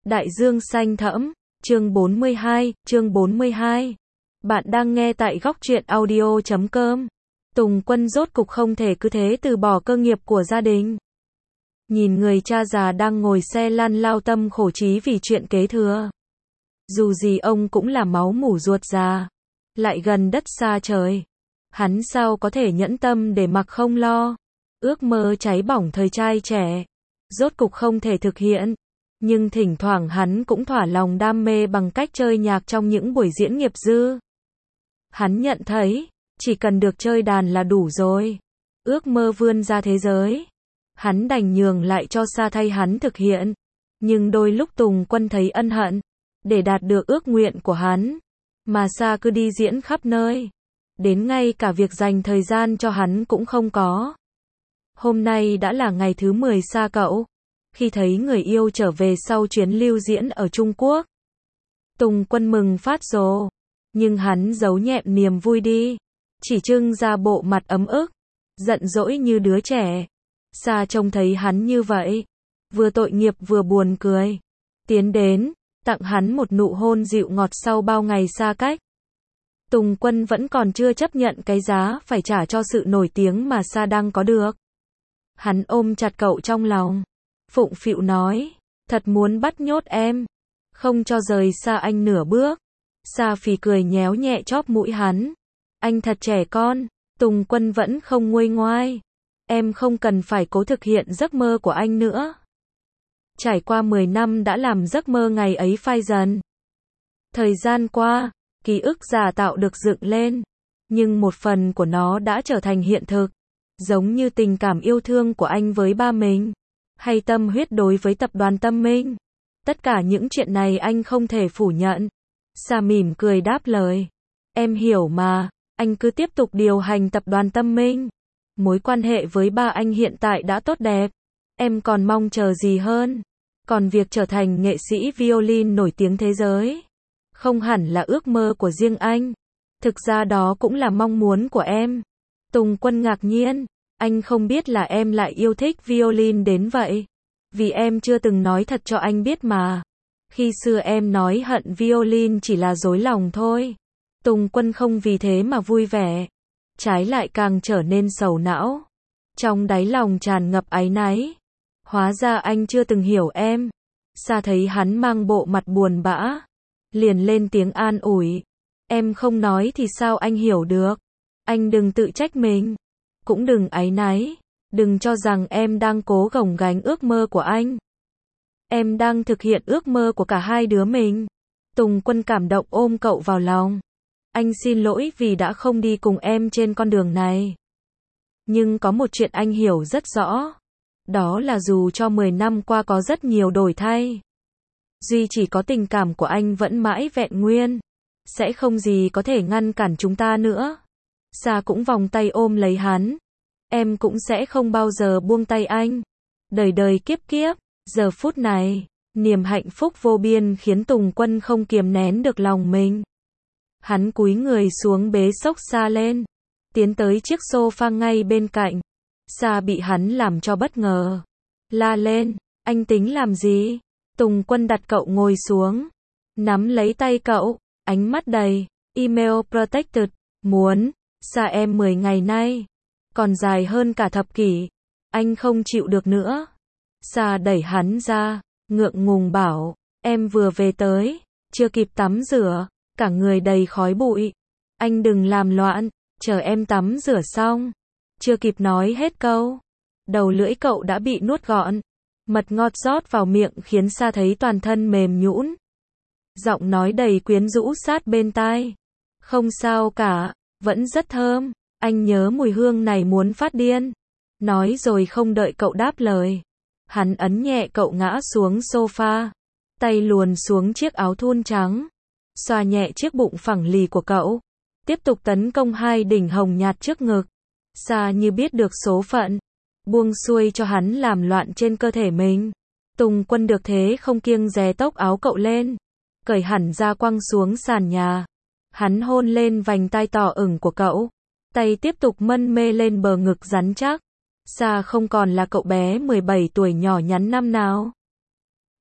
Đại dương xanh thẫm, chương 42. Bạn đang nghe tại góc truyện audio.com. Tùng Quân rốt cục không thể cứ thế từ bỏ cơ nghiệp của gia đình. Nhìn người cha già đang ngồi xe lăn lao tâm khổ trí vì chuyện kế thừa. Dù gì ông cũng là máu mủ ruột già, lại gần đất xa trời. Hắn sao có thể nhẫn tâm để mặc không lo. Ước mơ cháy bỏng thời trai trẻ, rốt cục không thể thực hiện. Nhưng thỉnh thoảng hắn cũng thỏa lòng đam mê bằng cách chơi nhạc trong những buổi diễn nghiệp dư. Hắn nhận thấy, chỉ cần được chơi đàn là đủ rồi. Ước mơ vươn ra thế giới, hắn đành nhường lại cho Sa thay hắn thực hiện. Nhưng đôi lúc Tùng Quân thấy ân hận, để đạt được ước nguyện của hắn, mà Sa cứ đi diễn khắp nơi. Đến ngay cả việc dành thời gian cho hắn cũng không có. Hôm nay đã là ngày thứ 10 Sa cậu. Khi thấy người yêu trở về sau chuyến lưu diễn ở Trung Quốc, Tùng Quân mừng phát rồ. Nhưng hắn giấu nhẹm niềm vui đi, chỉ trưng ra bộ mặt ấm ức, giận dỗi như đứa trẻ. Sa trông thấy hắn như vậy, vừa tội nghiệp vừa buồn cười. Tiến đến, tặng hắn một nụ hôn dịu ngọt sau bao ngày xa cách. Tùng Quân vẫn còn chưa chấp nhận cái giá phải trả cho sự nổi tiếng mà Sa đang có được. Hắn ôm chặt cậu trong lòng, phụng phịu nói, thật muốn bắt nhốt em, không cho rời xa anh nửa bước. Sa phì cười nhéo nhẹ chóp mũi hắn. Anh thật trẻ con. Tùng Quân vẫn không nguôi ngoai. Em không cần phải cố thực hiện giấc mơ của anh nữa. Trải qua 10 năm đã làm giấc mơ ngày ấy phai dần. Thời gian qua, ký ức giả tạo được dựng lên, nhưng một phần của nó đã trở thành hiện thực. Giống như tình cảm yêu thương của anh với ba mình, hay tâm huyết đối với tập đoàn Tâm Minh. Tất cả những chuyện này anh không thể phủ nhận. Sa mỉm cười đáp lời. Em hiểu mà, anh cứ tiếp tục điều hành tập đoàn Tâm Minh. Mối quan hệ với ba anh hiện tại đã tốt đẹp. Em còn mong chờ gì hơn? Còn việc trở thành nghệ sĩ violin nổi tiếng thế giới, không hẳn là ước mơ của riêng anh. Thực ra đó cũng là mong muốn của em. Tùng Quân ngạc nhiên. Anh không biết là em lại yêu thích violin đến vậy. Vì em chưa từng nói thật cho anh biết mà. Khi xưa em nói hận violin chỉ là dối lòng thôi. Tùng Quân không vì thế mà vui vẻ, trái lại càng trở nên sầu não. Trong đáy lòng tràn ngập áy náy. Hóa ra anh chưa từng hiểu em. Sa thấy hắn mang bộ mặt buồn bã, liền lên tiếng an ủi. Em không nói thì sao anh hiểu được. Anh đừng tự trách mình, cũng đừng áy náy. Đừng cho rằng em đang cố gồng gánh ước mơ của anh. Em đang thực hiện ước mơ của cả hai đứa mình. Tùng Quân cảm động ôm cậu vào lòng. Anh xin lỗi vì đã không đi cùng em trên con đường này. Nhưng có một chuyện anh hiểu rất rõ. Đó là dù cho 10 năm qua có rất nhiều đổi thay, duy chỉ có tình cảm của anh vẫn mãi vẹn nguyên. Sẽ không gì có thể ngăn cản chúng ta nữa. Sa cũng vòng tay ôm lấy hắn. Em cũng sẽ không bao giờ buông tay anh. Đời đời kiếp kiếp. Giờ phút này, niềm hạnh phúc vô biên khiến Tùng Quân không kiềm nén được lòng mình. Hắn cúi người xuống bế xốc Sa lên, tiến tới chiếc sofa ngay bên cạnh. Sa bị hắn làm cho bất ngờ, la lên, anh tính làm gì? Tùng Quân đặt cậu ngồi xuống, nắm lấy tay cậu, ánh mắt đầy email protected. Muốn Sa em 10 ngày nay, còn dài hơn cả thập kỷ. Anh không chịu được nữa. Sa đẩy hắn ra, ngượng ngùng bảo, em vừa về tới, chưa kịp tắm rửa, cả người đầy khói bụi. Anh đừng làm loạn, chờ em tắm rửa xong. Chưa kịp nói hết câu, đầu lưỡi cậu đã bị nuốt gọn. Mật ngọt rót vào miệng khiến Sa thấy toàn thân mềm nhũn. Giọng nói đầy quyến rũ sát bên tai. Không sao cả, vẫn rất thơm, anh nhớ mùi hương này muốn phát điên. Nói rồi không đợi cậu đáp lời, hắn ấn nhẹ cậu ngã xuống sofa, tay luồn xuống chiếc áo thun trắng, xoa nhẹ chiếc bụng phẳng lì của cậu, tiếp tục tấn công hai đỉnh hồng nhạt trước ngực. Sa như biết được số phận, buông xuôi cho hắn làm loạn trên cơ thể mình. Tùng Quân được thế không kiêng dè tóc áo cậu lên, cởi hẳn ra quăng xuống sàn nhà. Hắn hôn lên vành tai tỏ ửng của cậu, tay tiếp tục mân mê lên bờ ngực rắn chắc. Sa không còn là cậu bé 17 tuổi nhỏ nhắn năm nào.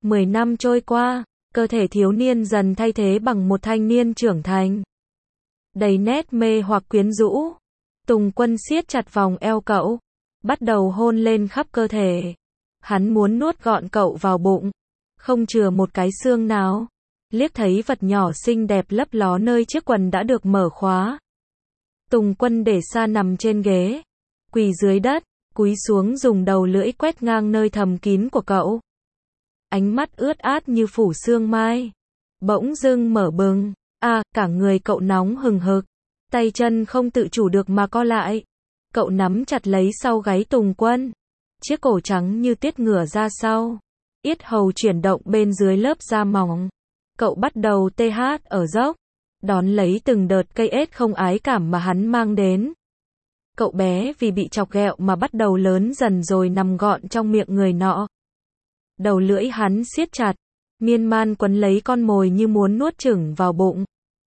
10 năm trôi qua, cơ thể thiếu niên dần thay thế bằng một thanh niên trưởng thành. Đầy nét mê hoặc quyến rũ. Tùng Quân siết chặt vòng eo cậu, bắt đầu hôn lên khắp cơ thể. Hắn muốn nuốt gọn cậu vào bụng, không chừa một cái xương nào. Liếc thấy vật nhỏ xinh đẹp lấp ló nơi chiếc quần đã được mở khóa. Tùng Quân để Sa nằm trên ghế, quỳ dưới đất, cúi xuống dùng đầu lưỡi quét ngang nơi thầm kín của cậu. Ánh mắt ướt át như phủ sương mai. Bỗng dưng mở bừng, cả người cậu nóng hừng hực. Tay chân không tự chủ được mà co lại. Cậu nắm chặt lấy sau gáy Tùng Quân. Chiếc cổ trắng như tiết ngửa ra sau. Yết hầu chuyển động bên dưới lớp da mỏng. Cậu bắt đầu TH ở dốc, đón lấy từng đợt cây ết không ái cảm mà hắn mang đến. Cậu bé vì bị chọc ghẹo mà bắt đầu lớn dần rồi nằm gọn trong miệng người nọ. Đầu lưỡi hắn siết chặt, miên man quấn lấy con mồi như muốn nuốt chửng vào bụng.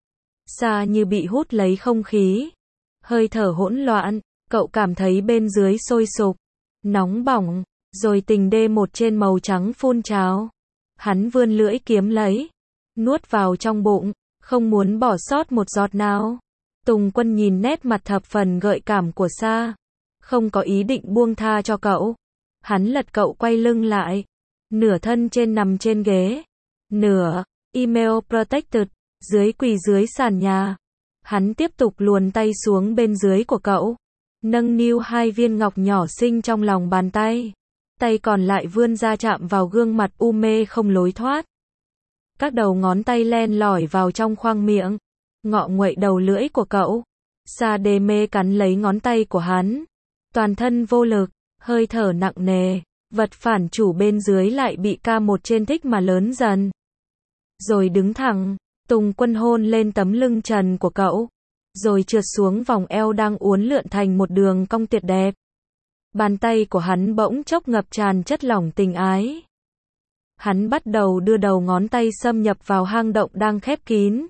Sa như bị hút lấy không khí, hơi thở hỗn loạn, cậu cảm thấy bên dưới sôi sục, nóng bỏng, rồi tình đê một trên màu trắng phun trào. Hắn vươn lưỡi kiếm lấy, nuốt vào trong bụng, không muốn bỏ sót một giọt nào. Tùng Quân nhìn nét mặt thập phần gợi cảm của Sa, không có ý định buông tha cho cậu. Hắn lật cậu quay lưng lại, nửa thân trên nằm trên ghế, nửa email protected, dưới quỳ dưới sàn nhà. Hắn tiếp tục luồn tay xuống bên dưới của cậu, nâng niu 2 viên ngọc nhỏ xinh trong lòng bàn tay. Tay còn lại vươn ra chạm vào gương mặt u mê không lối thoát. Các đầu ngón tay len lỏi vào trong khoang miệng, ngọ nguậy đầu lưỡi của cậu. Sa đê mê cắn lấy ngón tay của hắn, toàn thân vô lực, hơi thở nặng nề. Vật phản chủ bên dưới lại bị ca một trên thích mà lớn dần. Rồi đứng thẳng, Tùng Quân hôn lên tấm lưng trần của cậu, rồi trượt xuống vòng eo đang uốn lượn thành một đường cong tuyệt đẹp. Bàn tay của hắn bỗng chốc ngập tràn chất lỏng tình ái. Hắn bắt đầu đưa đầu ngón tay xâm nhập vào hang động đang khép kín.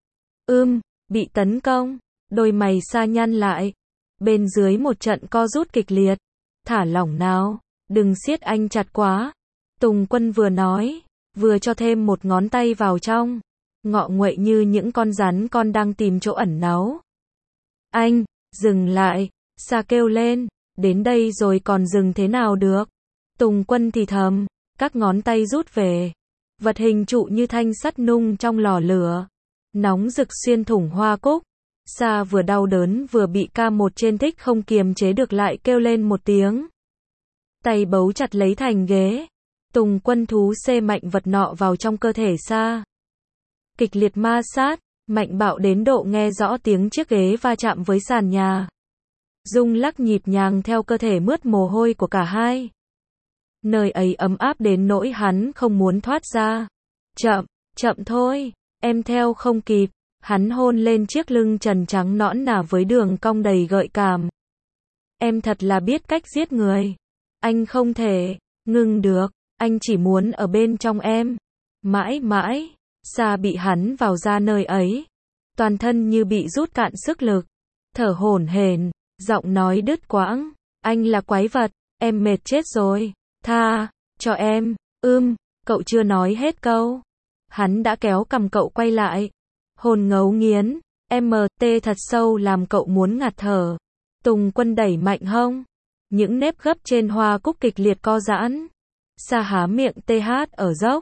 Bị tấn công, đôi mày Sa nhăn lại. Bên dưới một trận co rút kịch liệt. Thả lỏng nào, đừng siết anh chặt quá. Tùng Quân vừa nói, vừa cho thêm một ngón tay vào trong. Ngọ nguậy như những con rắn con đang tìm chỗ ẩn náu. Anh, dừng lại, Sa kêu lên, đến đây rồi còn dừng thế nào được. Tùng Quân thì thầm, các ngón tay rút về. Vật hình trụ như thanh sắt nung trong lò lửa, nóng rực xuyên thủng hoa cúc. Sa vừa đau đớn vừa bị ca một trên thích không kiềm chế được lại kêu lên một tiếng. Tay bấu chặt lấy thành ghế. Tùng Quân thú xê mạnh vật nọ vào trong cơ thể Sa. Kịch liệt ma sát, mạnh bạo đến độ nghe rõ tiếng chiếc ghế va chạm với sàn nhà. Rung lắc nhịp nhàng theo cơ thể mướt mồ hôi của cả hai. Nơi ấy ấm áp đến nỗi hắn không muốn thoát ra. Chậm thôi, em theo không kịp. Hắn hôn lên chiếc lưng trần trắng nõn nà với đường cong đầy gợi cảm. Em thật là biết cách giết người. Anh không thể ngừng được, anh chỉ muốn ở bên trong em. Mãi mãi, Sa bị hắn vào ra nơi ấy. Toàn thân như bị rút cạn sức lực. Thở hổn hển, giọng nói đứt quãng. Anh là quái vật, em mệt chết rồi. Tha cho em. Cậu chưa nói hết câu. Hắn đã kéo cầm cậu quay lại. Hồn ngấu nghiến, MT thật sâu làm cậu muốn ngạt thở. Tùng Quân đẩy mạnh hông. Những nếp gấp trên hoa cúc kịch liệt co giãn. Sa há miệng TH ở dốc.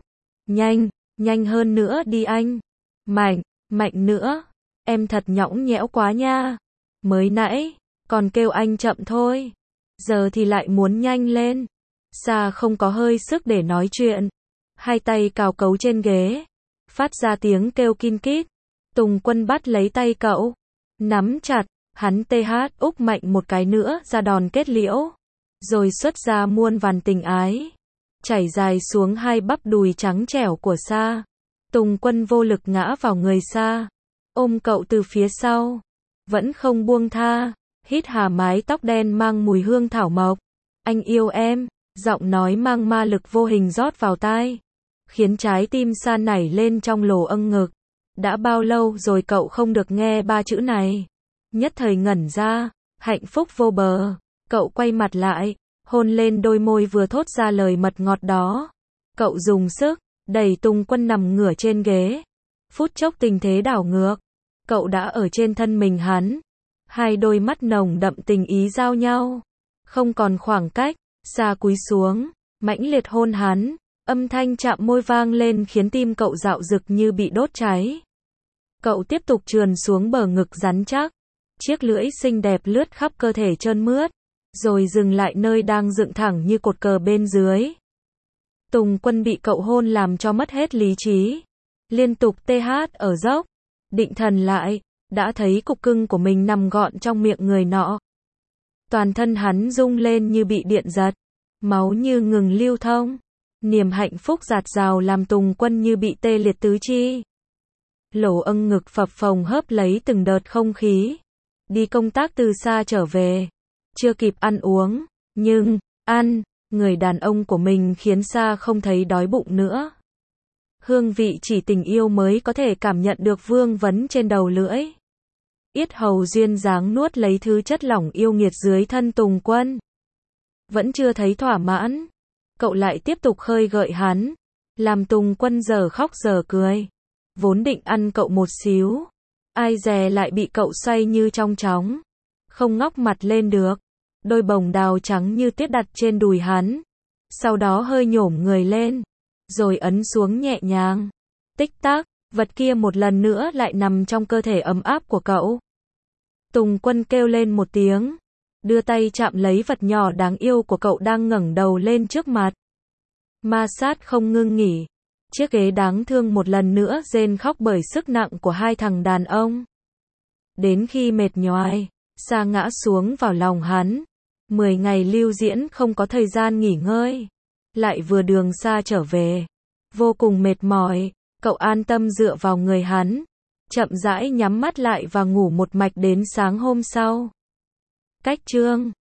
Nhanh hơn nữa đi anh. Mạnh nữa. Em thật nhõng nhẽo quá nha. Mới nãy, còn kêu anh chậm thôi. Giờ thì lại muốn nhanh lên. Sa không có hơi sức để nói chuyện. Hai tay cào cấu trên ghế. Phát ra tiếng kêu kin kít. Tùng Quân bắt lấy tay cậu. Nắm chặt, hắn TH úc mạnh một cái nữa ra đòn kết liễu. Rồi xuất ra muôn vàn tình ái. Chảy dài xuống hai bắp đùi trắng trẻo của Sa. Tùng Quân vô lực ngã vào người Sa. Ôm cậu từ phía sau. Vẫn không buông tha. Hít hà mái tóc đen mang mùi hương thảo mộc. Anh yêu em. Giọng nói mang ma lực vô hình rót vào tai. Khiến trái tim Sa nảy lên trong lồ âng ngực. Đã bao lâu rồi cậu không được nghe ba chữ này. Nhất thời ngẩn ra. Hạnh phúc vô bờ. Cậu quay mặt lại. Hôn lên đôi môi vừa thốt ra lời mật ngọt đó. Cậu dùng sức, đẩy Tùng Quân nằm ngửa trên ghế. Phút chốc tình thế đảo ngược. Cậu đã ở trên thân mình hắn. Hai đôi mắt nồng đậm tình ý giao nhau. Không còn khoảng cách, xa cúi xuống, mãnh liệt hôn hắn. Âm thanh chạm môi vang lên khiến tim cậu dạo dực như bị đốt cháy. Cậu tiếp tục trườn xuống bờ ngực rắn chắc. Chiếc lưỡi xinh đẹp lướt khắp cơ thể trơn mướt, rồi dừng lại nơi đang dựng thẳng như cột cờ bên dưới. Tùng Quân bị cậu hôn làm cho mất hết lý trí. Liên tục TH ở dốc. Định thần lại, đã thấy cục cưng của mình nằm gọn trong miệng người nọ. Toàn thân hắn rung lên như bị điện giật. Máu như ngừng lưu thông. Niềm hạnh phúc dạt dào làm Tùng Quân như bị tê liệt tứ chi. Lỗ âng ngực phập phồng hớp lấy từng đợt không khí. Đi công tác từ xa trở về. Chưa kịp ăn uống. Nhưng, người đàn ông của mình khiến Sa không thấy đói bụng nữa. Hương vị chỉ tình yêu mới có thể cảm nhận được vương vấn trên đầu lưỡi. Yết hầu duyên dáng nuốt lấy thứ chất lỏng yêu nghiệt dưới thân Tùng Quân. Vẫn chưa thấy thỏa mãn. Cậu lại tiếp tục khơi gợi hắn. Làm Tùng Quân giờ khóc giờ cười. Vốn định ăn cậu một xíu. Ai dè lại bị cậu xoay như trong chóng. Không ngóc mặt lên được. Đôi bồng đào trắng như tuyết đặt trên đùi hắn. Sau đó hơi nhổm người lên. Rồi ấn xuống nhẹ nhàng. Tích tắc, vật kia một lần nữa lại nằm trong cơ thể ấm áp của cậu. Tùng Quân kêu lên một tiếng. Đưa tay chạm lấy vật nhỏ đáng yêu của cậu đang ngẩng đầu lên trước mặt. Ma sát không ngưng nghỉ. Chiếc ghế đáng thương một lần nữa rên khóc bởi sức nặng của hai thằng đàn ông. Đến khi mệt nhoài, Sa ngã xuống vào lòng hắn. 10 ngày lưu diễn không có thời gian nghỉ ngơi. Lại vừa đường xa trở về. Vô cùng mệt mỏi, cậu an tâm dựa vào người hắn. Chậm rãi nhắm mắt lại và ngủ một mạch đến sáng hôm sau. Cách chương